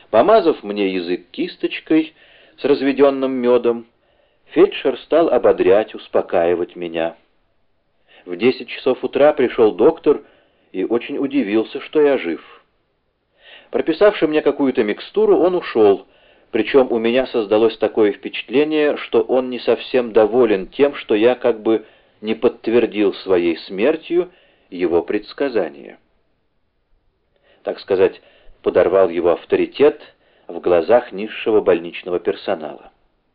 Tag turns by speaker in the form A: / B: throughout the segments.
A: Помазав мне язык кисточкой с разведенным медом, фельдшер стал ободрять, успокаивать меня. В 10 часов утра пришел доктор и очень удивился, что я жив. Прописавши мне какую-то микстуру, он ушел, причем у меня создалось такое впечатление, что он не совсем доволен тем, что я как бы не подтвердил своей смертью его предсказание. Так сказать, подорвал его авторитет в глазах низшего больничного персонала.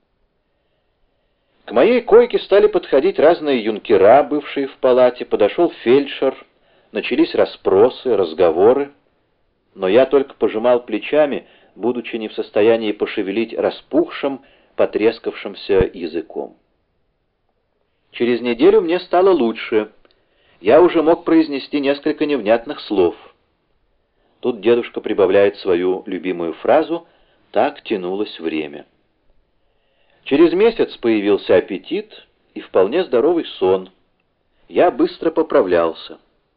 A: К моей койке стали подходить разные юнкера, бывшие в палате, подошел фельдшер, начались расспросы, разговоры, но я только пожимал плечами, будучи не в состоянии пошевелить распухшим, потрескавшимся языком. Через неделю мне стало лучше. Я уже мог произнести несколько невнятных слов. Тут дедушка прибавляет свою любимую фразу «так тянулось время». Через месяц появился аппетит и вполне здоровый сон. Я быстро поправлялся.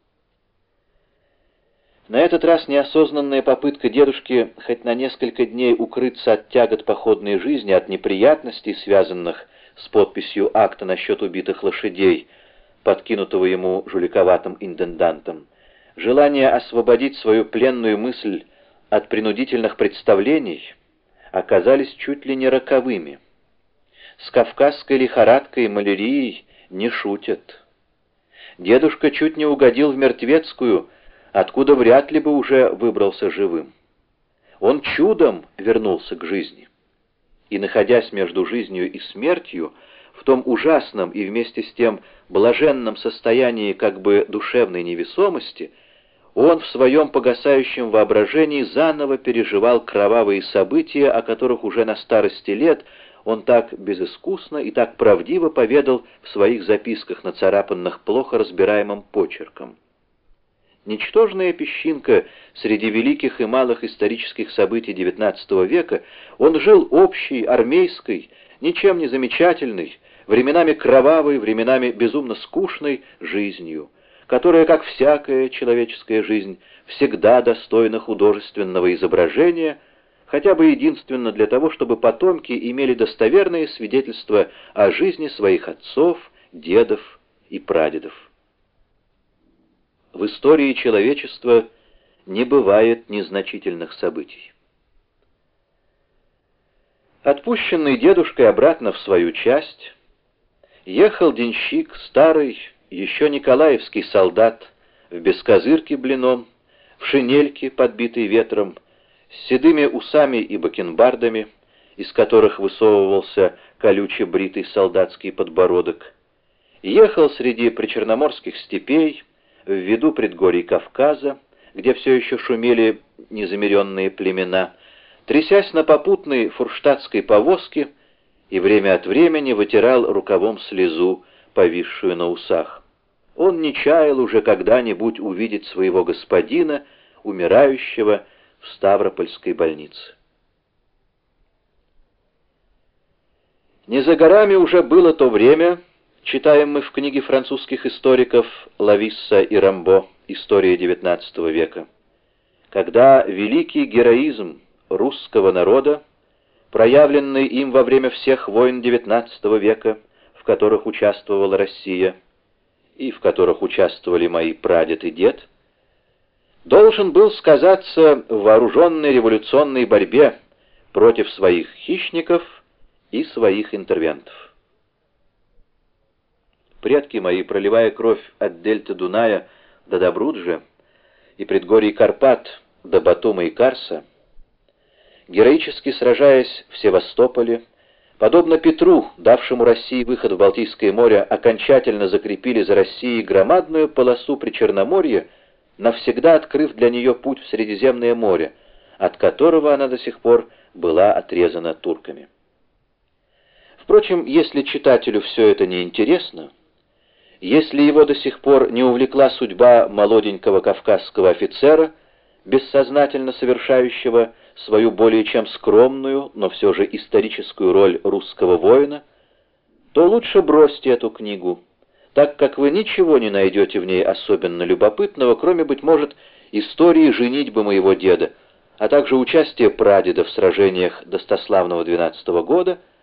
A: На этот раз неосознанная попытка дедушки хоть на несколько дней укрыться от тягот походной жизни, от неприятностей, связанных с подписью акта насчет убитых лошадей, подкинутого ему жуликоватым интендантом, желание освободить свою пленную мысль от принудительных представлений оказались чуть ли не роковыми. С кавказской лихорадкой и малярией не шутят. Дедушка чуть не угодил в Мертвецкую, откуда вряд ли бы уже выбрался живым. Он чудом вернулся к жизни. И, находясь между жизнью и смертью, в том ужасном и вместе с тем блаженном состоянии как бы душевной невесомости, он в своем погасающем воображении заново переживал кровавые события, о которых уже на старости лет он так безыскусно и так правдиво поведал в своих записках, нацарапанных плохо разбираемым почерком. Ничтожная песчинка среди великих и малых исторических событий XIX века, он жил общей, армейской, ничем не замечательной, временами кровавой, временами безумно скучной жизнью, которая, как всякая человеческая жизнь, всегда достойна художественного изображения, хотя бы единственно для того, чтобы потомки имели достоверные свидетельства о жизни своих отцов, дедов и прадедов. В истории человечества не бывает незначительных событий. Отпущенный дедушкой обратно в свою часть, ехал денщик, старый, еще николаевский солдат, в бескозырке блином, в шинельке, подбитой ветром, с седыми усами и бакенбардами, из которых высовывался колюче бритый солдатский подбородок, ехал среди причерноморских степей, в виду предгорий Кавказа, где все еще шумели незамеренные племена, трясясь на попутной фурштадтской повозке, и время от времени вытирал рукавом слезу, повисшую на усах. Он не чаял уже когда-нибудь увидеть своего господина, умирающего в Ставропольской больнице. Не за горами уже было то время, читаем мы в книге французских историков Лависса и Рамбо «История XIX века», когда великий героизм русского народа, проявленный им во время всех войн XIX века, в которых участвовала Россия и в которых участвовали мои прадед и дед, должен был сказаться в вооруженной революционной борьбе против своих хищников и своих интервентов. Предки мои, проливая кровь от дельты Дуная до Добруджи и предгорий Карпат до Батума и Карса, героически сражаясь в Севастополе, подобно Петру, давшему России выход в Балтийское море, окончательно закрепили за Россией громадную полосу Причерноморья, навсегда открыв для нее путь в Средиземное море, от которого она до сих пор была отрезана турками. Впрочем, если читателю все это не интересно, если его до сих пор не увлекла судьба молоденького кавказского офицера, бессознательно совершающего свою более чем скромную, но все же историческую роль русского воина, то лучше бросьте эту книгу, так как вы ничего не найдете в ней особенно любопытного, кроме, быть может, истории женитьбы моего деда, а также участие прадеда в сражениях достославного 12 года,